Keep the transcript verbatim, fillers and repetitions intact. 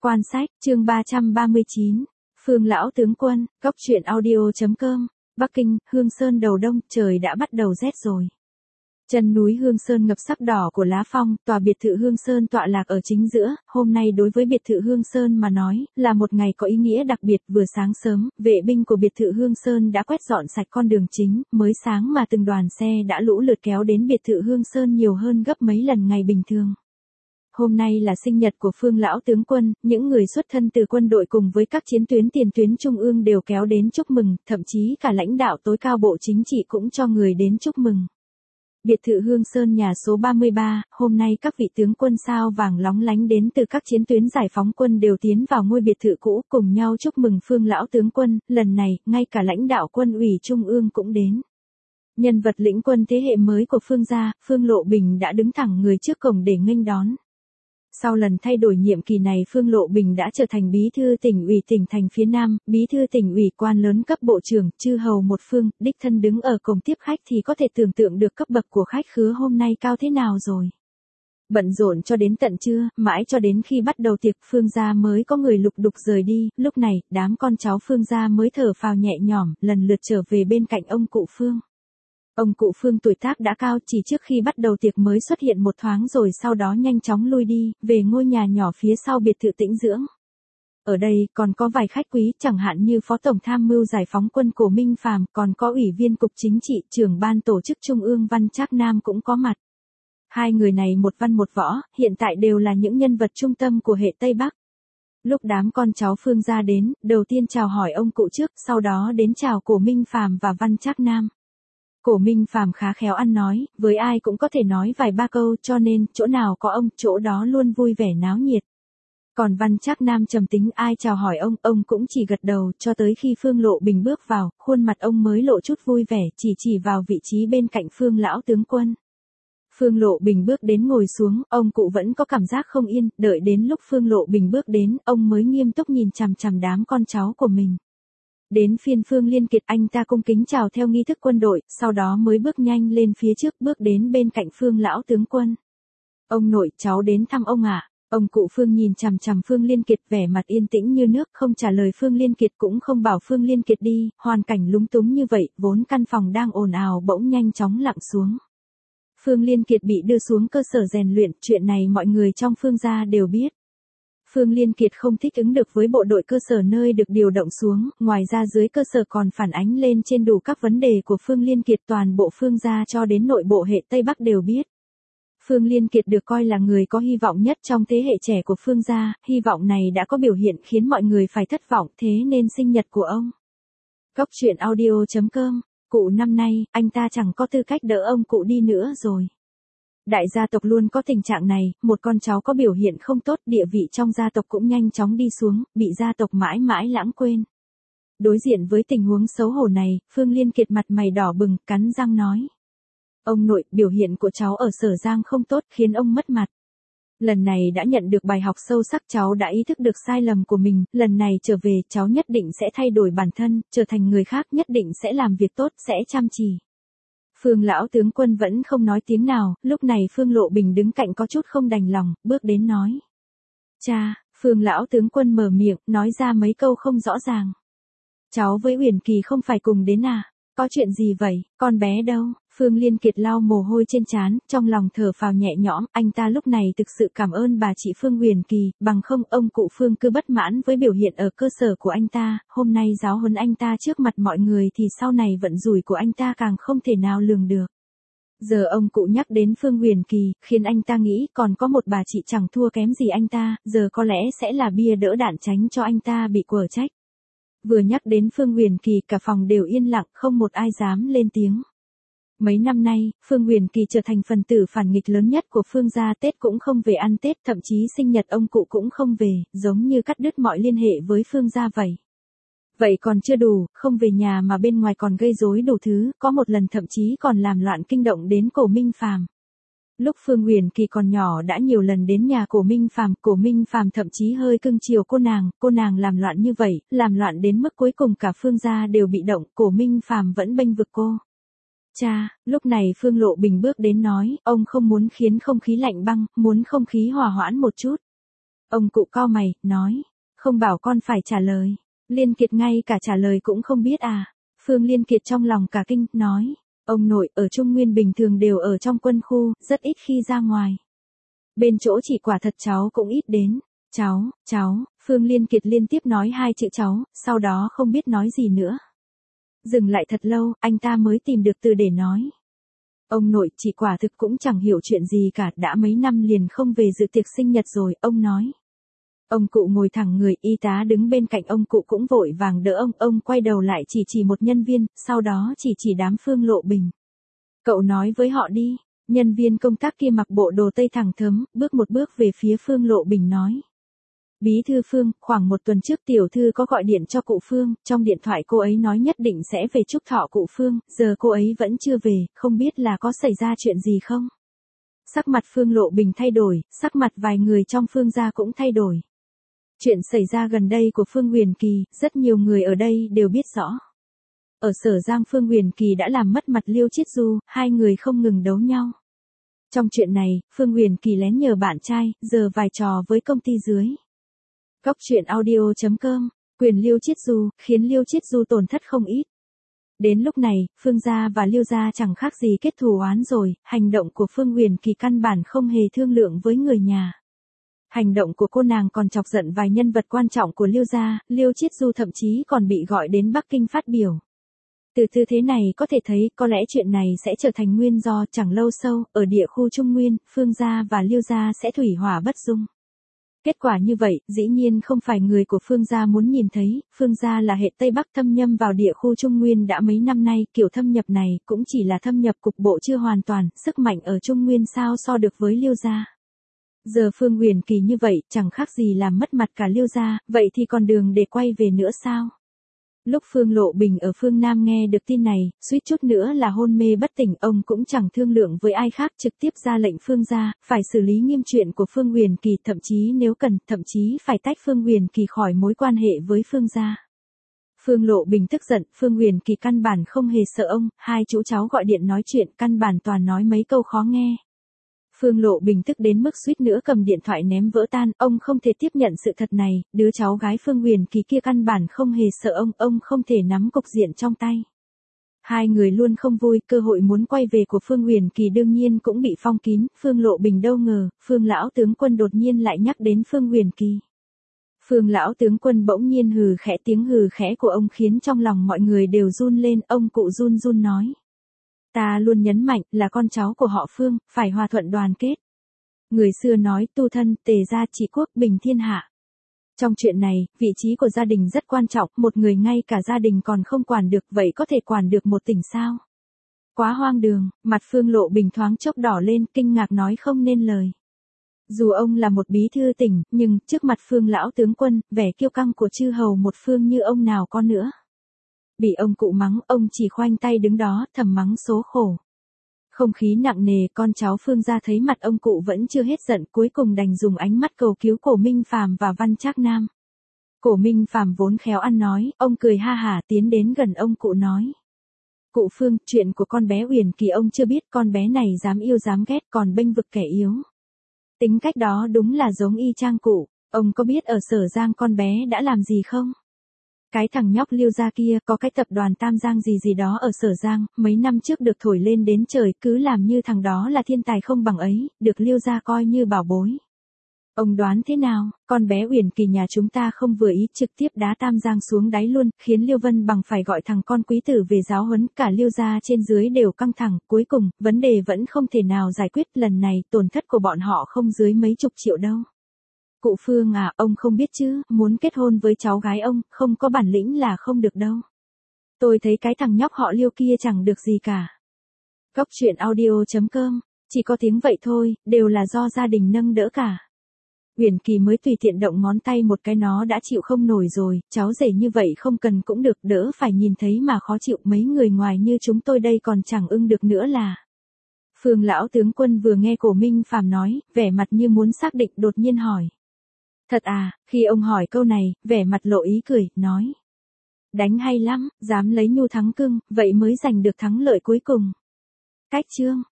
Quan sách, chương ba trăm ba mươi chín. Phương lão tướng quân, góc truyện audio chấm com. Bắc Kinh, Hương Sơn đầu đông, trời đã bắt đầu rét rồi. Chân núi Hương Sơn ngập sắc đỏ của lá phong, tòa biệt thự Hương Sơn tọa lạc ở chính giữa, hôm nay đối với biệt thự Hương Sơn mà nói, là một ngày có ý nghĩa đặc biệt. Vừa sáng sớm, vệ binh của biệt thự Hương Sơn đã quét dọn sạch con đường chính, mới sáng mà từng đoàn xe đã lũ lượt kéo đến biệt thự Hương Sơn nhiều hơn gấp mấy lần ngày bình thường. Hôm nay là sinh nhật của Phương lão tướng quân, những người xuất thân từ quân đội cùng với các chiến tuyến tiền tuyến trung ương đều kéo đến chúc mừng, thậm chí cả lãnh đạo tối cao bộ chính trị cũng cho người đến chúc mừng. Biệt thự Hương Sơn nhà số ba mươi ba, hôm nay các vị tướng quân sao vàng lóng lánh đến từ các chiến tuyến giải phóng quân đều tiến vào ngôi biệt thự cũ cùng nhau chúc mừng Phương lão tướng quân, lần này, ngay cả lãnh đạo quân ủy trung ương cũng đến. Nhân vật lĩnh quân thế hệ mới của Phương gia, Phương Lộ Bình đã đứng thẳng người trước cổng để nghênh đón. Sau lần thay đổi nhiệm kỳ này Phương Lộ Bình đã trở thành bí thư tỉnh ủy tỉnh thành phía Nam, bí thư tỉnh ủy quan lớn cấp bộ trưởng, chư hầu một phương, đích thân đứng ở cổng tiếp khách thì có thể tưởng tượng được cấp bậc của khách khứa hôm nay cao thế nào rồi. Bận rộn cho đến tận trưa, mãi cho đến khi bắt đầu tiệc Phương gia mới có người lục đục rời đi, lúc này, đám con cháu Phương gia mới thở phào nhẹ nhõm, lần lượt trở về bên cạnh ông cụ Phương. Ông cụ Phương tuổi tác đã cao, chỉ trước khi bắt đầu tiệc mới xuất hiện một thoáng rồi sau đó nhanh chóng lui đi, về ngôi nhà nhỏ phía sau biệt thự tĩnh dưỡng. Ở đây còn có vài khách quý, chẳng hạn như Phó Tổng Tham mưu Giải phóng quân Cổ Minh Phàm, còn có Ủy viên Cục Chính trị, trưởng ban tổ chức Trung ương Văn Trác Nam cũng có mặt. Hai người này một văn một võ, hiện tại đều là những nhân vật trung tâm của hệ Tây Bắc. Lúc đám con cháu Phương gia đến, đầu tiên chào hỏi ông cụ trước, sau đó đến chào Cổ Minh Phàm và Văn Trác Nam. Cổ Minh Phàm khá khéo ăn nói, với ai cũng có thể nói vài ba câu, cho nên chỗ nào có ông, chỗ đó luôn vui vẻ náo nhiệt. Còn Văn Trác Nam trầm tính, ai chào hỏi ông, ông cũng chỉ gật đầu, cho tới khi Phương Lộ Bình bước vào, khuôn mặt ông mới lộ chút vui vẻ, chỉ chỉ vào vị trí bên cạnh Phương lão tướng quân. Phương Lộ Bình bước đến ngồi xuống, ông cụ vẫn có cảm giác không yên, đợi đến lúc Phương Lộ Bình bước đến, ông mới nghiêm túc nhìn chằm chằm đám con cháu của mình. Đến phiên Phương Liên Kiệt, anh ta cung kính chào theo nghi thức quân đội, sau đó mới bước nhanh lên phía trước, bước đến bên cạnh Phương lão tướng quân. Ông nội, cháu đến thăm ông ạ. Ông cụ Phương nhìn chằm chằm Phương Liên Kiệt, vẻ mặt yên tĩnh như nước, không trả lời Phương Liên Kiệt cũng không bảo Phương Liên Kiệt đi, hoàn cảnh lúng túng như vậy, vốn căn phòng đang ồn ào bỗng nhanh chóng lặng xuống. Phương Liên Kiệt bị đưa xuống cơ sở rèn luyện, chuyện này mọi người trong Phương gia đều biết. Phương Liên Kiệt không thích ứng được với bộ đội cơ sở nơi được điều động xuống, ngoài ra dưới cơ sở còn phản ánh lên trên đủ các vấn đề của Phương Liên Kiệt, toàn bộ Phương gia cho đến nội bộ hệ Tây Bắc đều biết. Phương Liên Kiệt được coi là người có hy vọng nhất trong thế hệ trẻ của Phương gia, hy vọng này đã có biểu hiện khiến mọi người phải thất vọng, thế nên sinh nhật của ông. Góc truyện audio chấm com, cụ năm nay, anh ta chẳng có tư cách đỡ ông cụ đi nữa rồi. Đại gia tộc luôn có tình trạng này, một con cháu có biểu hiện không tốt, địa vị trong gia tộc cũng nhanh chóng đi xuống, bị gia tộc mãi mãi lãng quên. Đối diện với tình huống xấu hổ này, Phương Liên Kiệt mặt mày đỏ bừng, cắn răng nói. Ông nội, biểu hiện của cháu ở Sở Giang không tốt, khiến ông mất mặt. Lần này đã nhận được bài học sâu sắc, cháu đã ý thức được sai lầm của mình, lần này trở về, cháu nhất định sẽ thay đổi bản thân, trở thành người khác, nhất định sẽ làm việc tốt, sẽ chăm chỉ. Phương lão tướng quân vẫn không nói tiếng nào, lúc này Phương Lộ Bình đứng cạnh có chút không đành lòng, bước đến nói. Cha, Phương lão tướng quân mở miệng, nói ra mấy câu không rõ ràng. Cháu với Uyển Kỳ không phải cùng đến à? Có chuyện gì vậy, con bé đâu? Phương Liên Kiệt lau mồ hôi trên trán, trong lòng thở phào nhẹ nhõm, anh ta lúc này thực sự cảm ơn bà chị Phương Uyển Kỳ, bằng không ông cụ Phương cứ bất mãn với biểu hiện ở cơ sở của anh ta, hôm nay giáo huấn anh ta trước mặt mọi người thì sau này vận rủi của anh ta càng không thể nào lường được. Giờ ông cụ nhắc đến Phương Uyển Kỳ, khiến anh ta nghĩ còn có một bà chị chẳng thua kém gì anh ta, giờ có lẽ sẽ là bia đỡ đạn tránh cho anh ta bị quở trách. Vừa nhắc đến Phương Uyển Kỳ cả phòng đều yên lặng, không một ai dám lên tiếng. Mấy năm nay, Phương Uyển Kỳ trở thành phần tử phản nghịch lớn nhất của Phương gia, Tết cũng không về ăn Tết, thậm chí sinh nhật ông cụ cũng không về, giống như cắt đứt mọi liên hệ với Phương gia vậy. Vậy còn chưa đủ, không về nhà mà bên ngoài còn gây rối đủ thứ, có một lần thậm chí còn làm loạn kinh động đến Cổ Minh Phàm. Lúc Phương Uyển Kỳ còn nhỏ đã nhiều lần đến nhà Cổ Minh Phàm, Cổ Minh Phàm thậm chí hơi cưng chiều cô nàng, cô nàng làm loạn như vậy, làm loạn đến mức cuối cùng cả Phương gia đều bị động, Cổ Minh Phàm vẫn bênh vực cô. Cha, lúc này Phương Lộ Bình bước đến nói, ông không muốn khiến không khí lạnh băng, muốn không khí hòa hoãn một chút. Ông cụ cau mày, nói, không bảo con phải trả lời. Liên Kiệt ngay cả trả lời cũng không biết à. Phương Liên Kiệt trong lòng cả kinh, nói, ông nội ở Trung Nguyên bình thường đều ở trong quân khu, rất ít khi ra ngoài. Bên chỗ chỉ quả thật cháu cũng ít đến. Cháu, cháu, Phương Liên Kiệt liên tiếp nói hai chữ cháu, sau đó không biết nói gì nữa. Dừng lại thật lâu, anh ta mới tìm được từ để nói. Ông nội, chỉ quả thực cũng chẳng hiểu chuyện gì cả, đã mấy năm liền không về dự tiệc sinh nhật rồi, ông nói. Ông cụ ngồi thẳng người, y tá đứng bên cạnh ông cụ cũng vội vàng đỡ ông, ông quay đầu lại chỉ chỉ một nhân viên, sau đó chỉ chỉ đám Phương Lộ Bình. Cậu nói với họ đi, nhân viên công tác kia mặc bộ đồ tây thẳng thớm, bước một bước về phía Phương Lộ Bình nói. Bí thư Phương, khoảng một tuần trước tiểu thư có gọi điện cho cụ Phương, trong điện thoại cô ấy nói nhất định sẽ về chúc thọ cụ Phương, giờ cô ấy vẫn chưa về, không biết là có xảy ra chuyện gì không? Sắc mặt Phương Lộ Bình thay đổi, sắc mặt vài người trong Phương gia cũng thay đổi. Chuyện xảy ra gần đây của Phương Huyền Kỳ, rất nhiều người ở đây đều biết rõ. Ở Sở Giang Phương Huyền Kỳ đã làm mất mặt Liêu Chiết Du, hai người không ngừng đấu nhau. Trong chuyện này, Phương Huyền Kỳ lén nhờ bạn trai, giờ vài trò với công ty dưới. Góc truyện audio chấm com, quyền Liêu Chiết Du, khiến Liêu Chiết Du tổn thất không ít. Đến lúc này, Phương gia và Liêu gia chẳng khác gì kết thù oán rồi, hành động của Phương Huyền Kỳ căn bản không hề thương lượng với người nhà. Hành động của cô nàng còn chọc giận vài nhân vật quan trọng của Liêu gia, Liêu Chiết Du thậm chí còn bị gọi đến Bắc Kinh phát biểu. Từ tư thế này có thể thấy có lẽ chuyện này sẽ trở thành nguyên do chẳng lâu sau, ở địa khu Trung Nguyên, Phương gia và Liêu gia sẽ thủy hỏa bất dung. Kết quả như vậy, dĩ nhiên không phải người của Phương gia muốn nhìn thấy, Phương gia là hệ Tây Bắc thâm nhâm vào địa khu Trung Nguyên đã mấy năm nay, kiểu thâm nhập này cũng chỉ là thâm nhập cục bộ chưa hoàn toàn, sức mạnh ở Trung Nguyên sao so được với Liêu gia. Giờ Phương Huyền Kỳ như vậy, chẳng khác gì làm mất mặt cả Liêu gia, vậy thì còn đường để quay về nữa sao? Lúc Phương Lộ Bình ở phương Nam nghe được tin này, suýt chút nữa là hôn mê bất tỉnh, ông cũng chẳng thương lượng với ai khác, trực tiếp ra lệnh Phương gia, phải xử lý nghiêm chuyện của Phương Huyền Kỳ, thậm chí nếu cần, thậm chí phải tách Phương Huyền Kỳ khỏi mối quan hệ với Phương gia. Phương Lộ Bình tức giận, Phương Huyền Kỳ căn bản không hề sợ ông, hai chú cháu gọi điện nói chuyện, căn bản toàn nói mấy câu khó nghe. Phương Lộ Bình tức đến mức suýt nữa cầm điện thoại ném vỡ tan, ông không thể tiếp nhận sự thật này, đứa cháu gái Phương Huyền Kỳ kia căn bản không hề sợ ông, ông không thể nắm cục diện trong tay. Hai người luôn không vui, cơ hội muốn quay về của Phương Huyền Kỳ đương nhiên cũng bị phong kín, Phương Lộ Bình đâu ngờ, Phương lão tướng quân đột nhiên lại nhắc đến Phương Huyền Kỳ. Phương lão tướng quân bỗng nhiên hừ khẽ, tiếng hừ khẽ của ông khiến trong lòng mọi người đều run lên, ông cụ run run nói. Ta luôn nhấn mạnh là con cháu của họ Phương, phải hòa thuận đoàn kết. Người xưa nói tu thân, tề gia trị quốc, bình thiên hạ. Trong chuyện này, vị trí của gia đình rất quan trọng, một người ngay cả gia đình còn không quản được, vậy có thể quản được một tỉnh sao? Quá hoang đường, mặt Phương Lộ Bình thoáng chốc đỏ lên, kinh ngạc nói không nên lời. Dù ông là một bí thư tỉnh, nhưng trước mặt Phương lão tướng quân, vẻ kiêu căng của chư hầu một phương như ông nào có nữa. Bị ông cụ mắng, ông chỉ khoanh tay đứng đó, thầm mắng số khổ. Không khí nặng nề, con cháu Phương gia thấy mặt ông cụ vẫn chưa hết giận, cuối cùng đành dùng ánh mắt cầu cứu Cổ Minh Phàm và Văn Trác Nam. Cổ Minh Phàm vốn khéo ăn nói, ông cười ha hả tiến đến gần ông cụ nói. Cụ Phương, chuyện của con bé Huyền Kỳ ông chưa biết, con bé này dám yêu dám ghét còn bênh vực kẻ yếu. Tính cách đó đúng là giống y chang cụ, ông có biết ở Sở Giang con bé đã làm gì không? Cái thằng nhóc Liêu gia kia có cái tập đoàn Tam Giang gì gì đó ở Sở Giang, mấy năm trước được thổi lên đến trời, cứ làm như thằng đó là thiên tài không bằng ấy, được Liêu gia coi như bảo bối. Ông đoán thế nào, con bé Huyền Kỳ nhà chúng ta không vừa ý, trực tiếp đá Tam Giang xuống đáy luôn, khiến Liêu Vân Bằng phải gọi thằng con quý tử về giáo huấn, cả Liêu gia trên dưới đều căng thẳng, cuối cùng, vấn đề vẫn không thể nào giải quyết, lần này tổn thất của bọn họ không dưới mấy chục triệu đâu. Cụ Phương à, ông không biết chứ, muốn kết hôn với cháu gái ông, không có bản lĩnh là không được đâu. Tôi thấy cái thằng nhóc họ Liêu kia chẳng được gì cả. Góc truyện audio chấm com, chỉ có tiếng vậy thôi, đều là do gia đình nâng đỡ cả. Huyền Kỳ mới tùy tiện động ngón tay một cái nó đã chịu không nổi rồi, cháu rể như vậy không cần cũng được, đỡ phải nhìn thấy mà khó chịu, mấy người ngoài như chúng tôi đây còn chẳng ưng được nữa là. Phương lão tướng quân vừa nghe Cổ Minh Phàm nói, vẻ mặt như muốn xác định, đột nhiên hỏi. Thật à, khi ông hỏi câu này, vẻ mặt lộ ý cười, nói. Đánh hay lắm, dám lấy nhu thắng cưng, vậy mới giành được thắng lợi cuối cùng. Cách chương.